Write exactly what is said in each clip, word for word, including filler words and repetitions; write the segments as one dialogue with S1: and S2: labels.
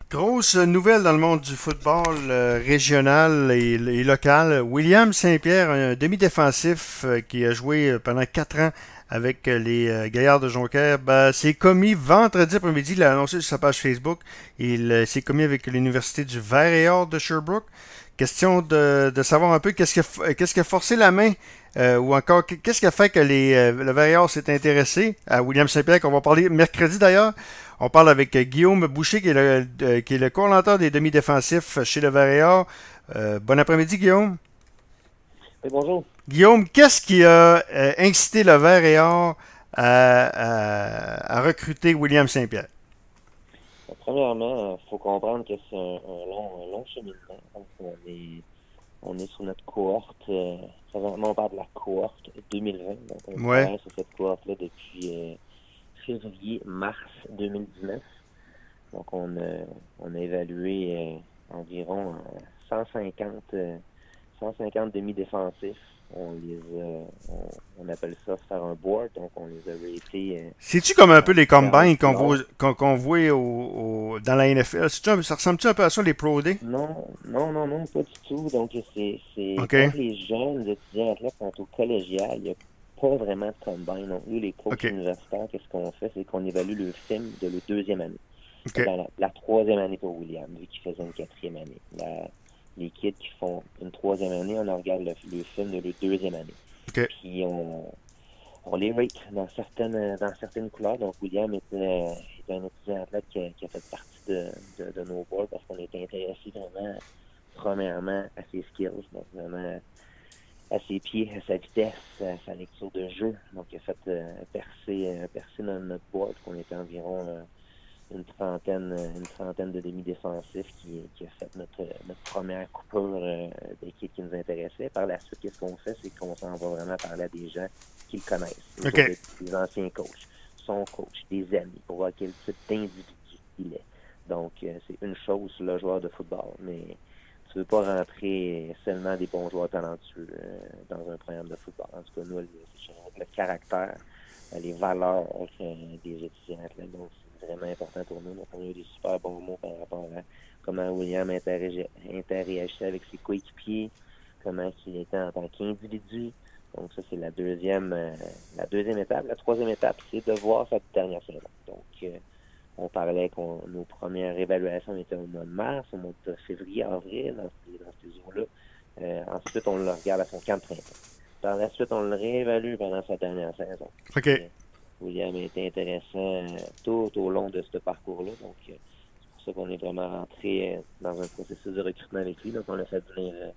S1: Grosse nouvelle dans le monde du football euh, régional et, et local. William Saint-Pierre, un demi-défensif euh, qui a joué euh, pendant quatre ans avec euh, les euh, Gaillards de Jonquière, ben, s'est commis vendredi après-midi. Il l'a annoncé sur sa page Facebook. Il euh, s'est commis avec l'Université du Vert-et-Or de Sherbrooke. Question de, de savoir un peu qu'est-ce qui a, f- qu'est-ce qui a forcé la main euh, ou encore qu'est-ce qui a fait que les, euh, le Vert-et-Or s'est intéressé à William Saint-Pierre, qu'on va parler mercredi d'ailleurs. On parle avec euh, Guillaume Boucher, qui est le, euh, qui est le coordonnateur des demi-défensifs chez le Varéor. Euh, bon après-midi, Guillaume.
S2: Oui, bonjour.
S1: Guillaume, qu'est-ce qui a euh, incité le Varéor à, à, à recruter William Saint-Pierre?
S2: Euh, Premièrement, il faut comprendre que c'est un, un long, un long cheminement. Donc, on est, on est sur notre cohorte. Euh, présentement, on parle de la cohorte deux mille vingt. Donc, on
S1: Ouais.
S2: travaille sur cette cohorte-là depuis euh, février, mars deux mille dix-neuf. Donc, on a, on a évalué euh, environ euh, cent cinquante, euh, cent cinquante demi-défensifs. On les a, on, on appelle ça faire un board. Donc, on les a ratés euh,
S1: C'est-tu comme un peu
S2: dans
S1: les
S2: différentes
S1: combines qu'on voit,
S2: couleurs.
S1: qu'on, qu'on voit au, au- dans la N F L? C'est-tu un- ça ressemble-tu un peu à ça, les Pro Day?
S2: Non, non, non, non, pas du tout. Donc, c'est, c'est
S1: OK.
S2: quand les jeunes étudiants athlètes sont au collégial, il n'y a pas vraiment de combine. Donc, nous, les coachs
S1: OK.
S2: universitaires, qu'est-ce qu'on fait? C'est qu'on évalue le film de la deuxième année.
S1: OK.
S2: Dans la, la troisième année pour William, vu qu'il faisait une quatrième année. La- les kids qui font une troisième année, on en regarde le, le film de la deuxième année.
S1: OK.
S2: Puis, on, on les rate dans certaines, dans certaines couleurs. Donc, William était, était un étudiant athlète qui a, qui a fait partie de, de, de nos boards parce qu'on était intéressé vraiment, premièrement, à ses skills, donc vraiment à ses pieds, à sa vitesse, à sa lecture de jeu. Donc, il a fait euh, percer, euh, percer dans notre board, qu'on était environ euh, une trentaine, une trentaine de demi-défensifs qui, qui a fait notre, notre première coupure euh, d'équipe qui nous intéressait. Par la suite, qu'est-ce qu'on fait? C'est qu'on s'en va vraiment parler à des gens qui le connaissent, des,
S1: OK.
S2: autres, des anciens coachs, son coach, des amis, pour voir quel type d'individu il est. Donc, euh, c'est une chose, le joueur de football, mais tu veux pas rentrer seulement des bons joueurs talentueux euh, dans un programme de football. En tout cas, nous, le, le caractère, euh, les valeurs euh, des étudiants. Là, donc, c'est vraiment important pour nous. Donc, on a eu des super bons mots par rapport à comment William interagissait avec ses coéquipiers, comment il était en tant qu'individu. Donc, ça, c'est la deuxième, euh, la deuxième étape. La troisième étape, c'est de voir cette dernière saison. Donc, euh, on parlait qu'on nos premières évaluations étaient au mois de mars, au mois de février, avril, dans ces, dans ces eaux-là. Euh, ensuite, on le regarde à son camp de printemps. Par la suite, on le réévalue pendant sa dernière saison.
S1: OK.
S2: Puis, euh, William a été intéressant euh, tout au long de ce parcours-là. Donc, euh, c'est pour ça qu'on est vraiment rentré euh, dans un processus de recrutement avec lui. Donc, on l'a fait venir euh,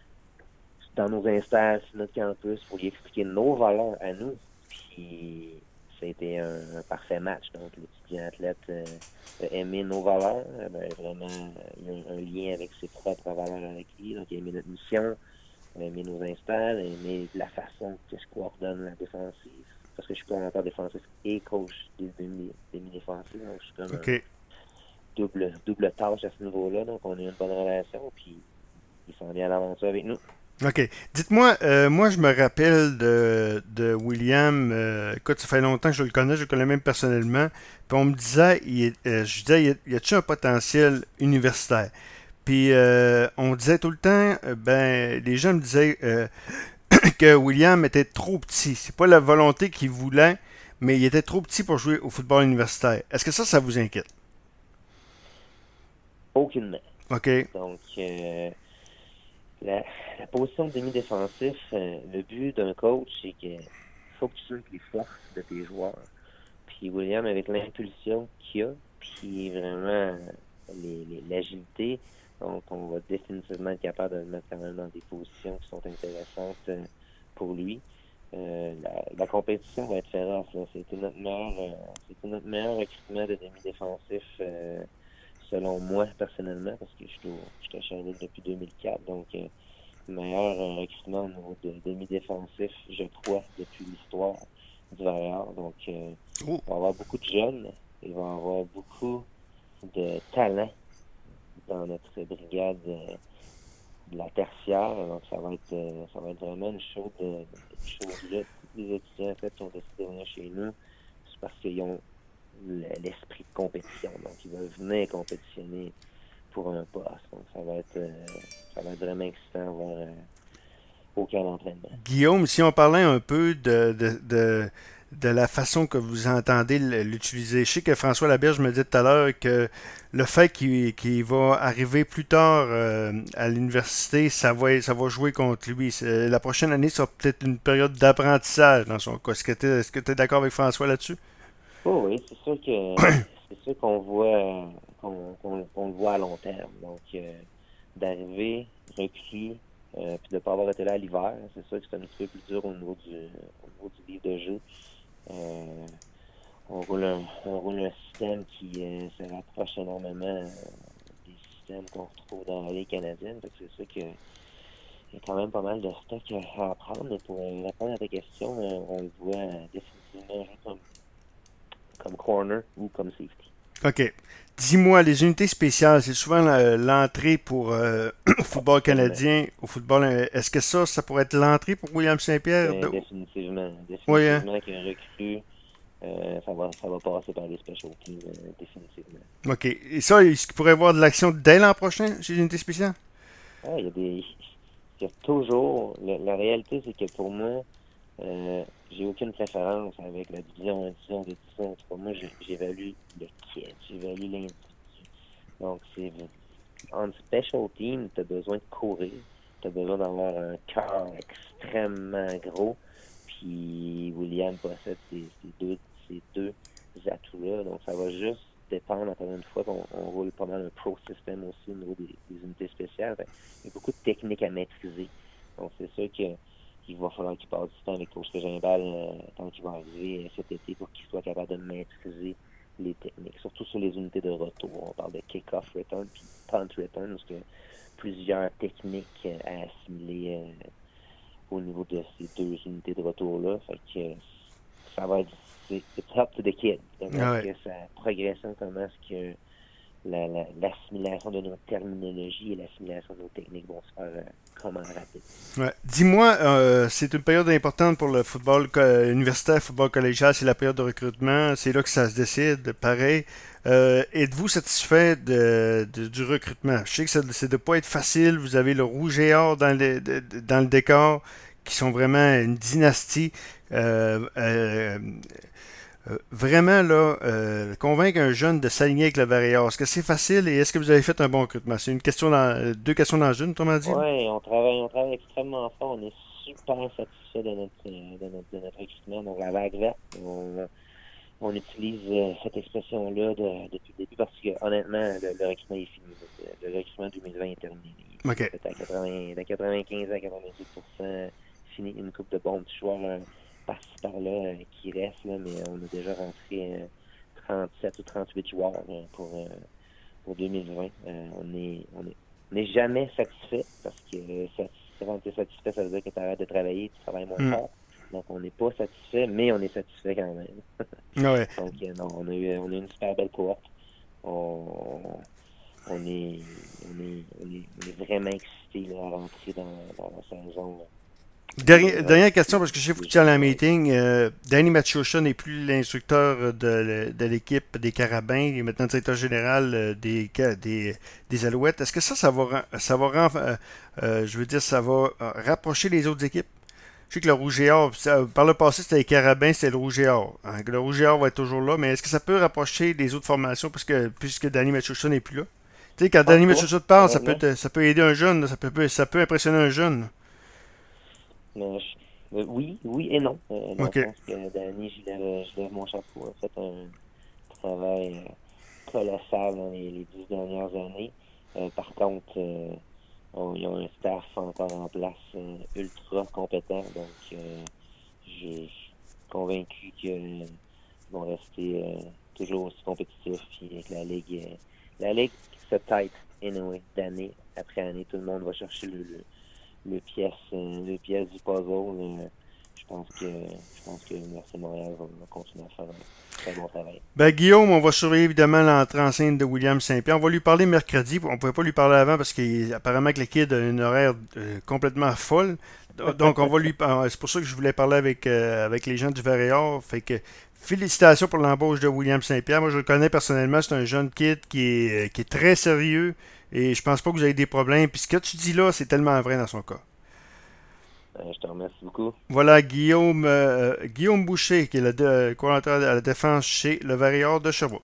S2: dans nos instances, sur notre campus, pour lui expliquer nos valeurs à nous. Puis, c'était un, un parfait match. Donc, l'étudiant athlète euh, a aimé nos valeurs. Euh, Ben, vraiment, euh, il y a un, un lien avec ses propres valeurs avec lui. Donc, il a aimé notre mission, il a aimé nos instants, il a aimé la façon que je coordonne la défensive. Parce que je suis coordonnateur défensif et coach des demi, demi-défensifs. Donc, je suis comme un
S1: OK.
S2: double, double tâche à ce niveau-là. Donc, on a une bonne relation. Puis, il s'en vient à l'aventure avec nous.
S1: OK. Dites-moi, euh, moi, je me rappelle de, de William. Euh, écoute, ça fait longtemps que je le connais, je le connais même personnellement. Puis on me disait, il est- euh, je disais, y a- y a-tu un potentiel universitaire? Puis euh, on disait tout le temps, euh, ben, les gens me disaient euh, que William était trop petit. C'est pas la volonté qu'il voulait, mais il était trop petit pour jouer au football universitaire. Est-ce que ça, ça vous inquiète?
S2: Aucunement.
S1: OK.
S2: Donc, euh, la, la position de demi-défensif, euh, le but d'un coach, c'est que faut que tu suives les forces de tes joueurs. Puis William, avec l'impulsion qu'il a, puis vraiment les, les- l'agilité, donc on va définitivement être capable de le mettre quand même dans des positions qui sont intéressantes euh, pour lui. Euh, la, la compétition va être féroce. Là. C'était notre meilleur, euh, c'était notre meilleur recrutement de demi-défensif, euh, selon moi personnellement, parce que je suis au- je suis à Sherbrooke depuis deux mille quatre. Donc, euh, meilleur euh, recrutement au niveau de demi-défensif, je crois, depuis l'histoire du Vaillard. Donc, euh,
S1: Oh,
S2: il va y avoir beaucoup de jeunes, il va y avoir beaucoup de talent dans notre brigade euh, de la tertiaire. Donc, ça va être, euh, ça va être vraiment une chaude, une chaude lutte. Tous les étudiants, en fait, qui ont décidé de venir chez nous, c'est parce qu'ils ont l'esprit de compétition. Donc, il va venir compétitionner pour un poste. Donc, ça va être, euh, ça va être vraiment excitant à voir euh, aucun entraînement.
S1: Guillaume, si on parlait un peu de, de, de, de la façon que vous entendez l'utiliser, je sais que François Laberge me dit tout à l'heure que le fait qu'il qu'il va arriver plus tard euh, à l'université, ça va, ça va jouer contre lui. La prochaine année sera peut-être une période d'apprentissage dans son cas. Est-ce que tu es, est-ce que tu es d'accord avec François là-dessus?
S2: Oh oui, c'est sûr que c'est sûr qu'on voit qu'on qu'on, qu'on le voit à long terme. Donc, euh, d'arriver, reclus, euh, puis de ne pas avoir été là à l'hiver, c'est sûr que c'est un petit peu plus dur au niveau du, au niveau du livre de jeu. Euh, on, roule un, on roule un système qui euh, se rapproche énormément euh, des systèmes qu'on retrouve dans la Ligue canadienne. Donc, c'est sûr que il y a quand même pas mal de stock à apprendre. Mais pour répondre à ta question, euh, on le voit euh, définitivement comme comme corner ou comme safety.
S1: OK. Dis-moi, les unités spéciales, c'est souvent l'entrée pour euh, au football canadien, au football. Est-ce que ça, ça pourrait être l'entrée pour William Saint-Pierre?
S2: Ben, définitivement. Définitivement
S1: oui, hein?
S2: qu'un recrue, euh, ça, va, ça va passer par les special teams, euh, définitivement.
S1: OK. Et ça, est-ce qu'il pourrait y avoir de l'action dès l'an prochain chez les unités spéciales?
S2: Ah, il y a des. Il y a toujours. La, la réalité, c'est que pour moi, euh, j'ai aucune préférence avec la division un, division deux, division trois. Moi, j'évalue le kit, j'évalue l'individu. Donc, c'est en special team, tu as besoin de courir, tu as besoin d'avoir un cœur extrêmement gros. Puis William possède ces, ces deux, ces deux atouts-là. Donc, ça va juste dépendre, encore une fois, qu'on on roule pas mal un pro system aussi au niveau des, des unités spéciales. Fait, il y a beaucoup de techniques à maîtriser. Donc, c'est sûr que il va falloir qu'il passe du temps avec Coach Gimbal euh, tant qu'il va arriver euh, cet été pour qu'il soit capable de maîtriser les techniques, surtout sur les unités de retour. On parle de kick-off return puis punt return, parce que plusieurs techniques euh, à assimiler euh, au niveau de ces deux unités de retour-là. Fait que euh, ça va être c'est up to the kid. Comment
S1: Ah ouais.
S2: est-ce que sa progression, comment est-ce que la, la, l'assimilation de nos terminologies et l'assimilation de nos techniques vont se faire euh, comment rapide.
S1: Ouais. Dis-moi, euh, c'est une période importante pour le football co- universitaire, football collégial, c'est la période de recrutement, c'est là que ça se décide, pareil. Euh, êtes-vous satisfait de, de- du recrutement? Je sais que ça, c'est de pas être facile, vous avez le rouge et or dans le, de- de- dans le décor, qui sont vraiment une dynastie. Euh, euh, euh, vraiment, là, euh, convaincre un jeune de s'aligner avec le Varéor, est-ce que c'est facile et est-ce que vous avez fait un bon recrutement? C'est une question dans, deux questions dans une, autrement dit?
S2: Oui, on travaille, on travaille extrêmement fort. On est super satisfait de notre, de notre, de notre recrutement. Donc, la vague verte, on, on utilise euh, cette expression-là de, depuis le début parce que, honnêtement, le, le recrutement est fini. Le, le recrutement deux mille vingt est terminé. Il
S1: OK.
S2: est à quatre-vingts, de quatre-vingt-quinze à quatre-vingt-dix pour cent fini. Une coupe de bons petits joueurs euh, par-ci par-là euh, qui restent, là, mais on a déjà rentré euh, trente-sept ou trente-huit joueurs euh, pour, euh, pour deux mille vingt. Euh, on est, on est On n'est jamais satisfait parce que euh, quand tu es satisfait, ça veut dire que tu arrêtes de travailler, tu travailles moins
S1: Mm.
S2: fort. Donc, on n'est pas satisfait, mais on est satisfait quand même.
S1: Ouais.
S2: Donc, euh, non, on a eu on a une super belle cohorte. On, on, est, on, est, on, est, on est vraiment excités à rentrer dans, dans la saison.
S1: Dernière, dernière question, parce que je sais que vous étiez à la meeting. Euh, Danny Machiosha n'est plus l'instructeur de, de l'équipe des Carabins. Il est maintenant directeur général euh, des, des, des Alouettes. Est-ce que ça, ça va, ça va rend- euh, euh, je veux dire, ça va euh, rapprocher les autres équipes? Je sais que le Rouge et Or, ça- par le passé, c'était les Carabins, c'était le Rouge et Or. Hein, que le Rouge et Or va être toujours là, mais est-ce que ça peut rapprocher les autres formations parce que, puisque Danny Machiosha n'est plus là? Tu sais, quand Danny Machiosha te parle, ça peut,
S2: Honnêtement,
S1: te- ça peut aider un jeune, là, ça peut, ça peut impressionner un jeune.
S2: mais je- euh, oui, oui et non. Euh, dans
S1: OK.
S2: le sens que Danny, je lève, je lève mon chapeau. Il a fait un travail euh, colossal dans les, les dix dernières années. Euh, par contre, euh, on, ils ont un staff encore en place euh, ultra compétent. Donc, euh, je, je suis convaincu qu'ils vont rester euh, toujours aussi compétitifs. Puis que la Ligue, euh, la Ligue se tête, anyway, d'année après année. Tout le monde va chercher le, le, le pièce, euh, le pièce du puzzle. Euh, je pense que je pense que l'Université de Montréal va, va continuer à faire un très bon travail.
S1: Ben, Guillaume, on va surveiller évidemment l'entrée en scène de William Saint-Pierre. On va lui parler mercredi. On ne pouvait pas lui parler avant parce qu'apparemment que le kid a une horaire euh, complètement folle. Donc, on va lui. C'est pour ça que je voulais parler avec, euh, avec les gens du Varéor. Fait que félicitations pour l'embauche de William Saint-Pierre. Moi, je le connais personnellement. C'est un jeune kid qui est, qui est très sérieux. Et je pense pas que vous avez des problèmes. Puis ce que tu dis là, c'est tellement vrai dans son cas.
S2: Ben, je te remercie beaucoup.
S1: Voilà Guillaume, euh, Guillaume Boucher, qui est le dé- coordonnateur à la défense chez le Varéor de Sherbrooke.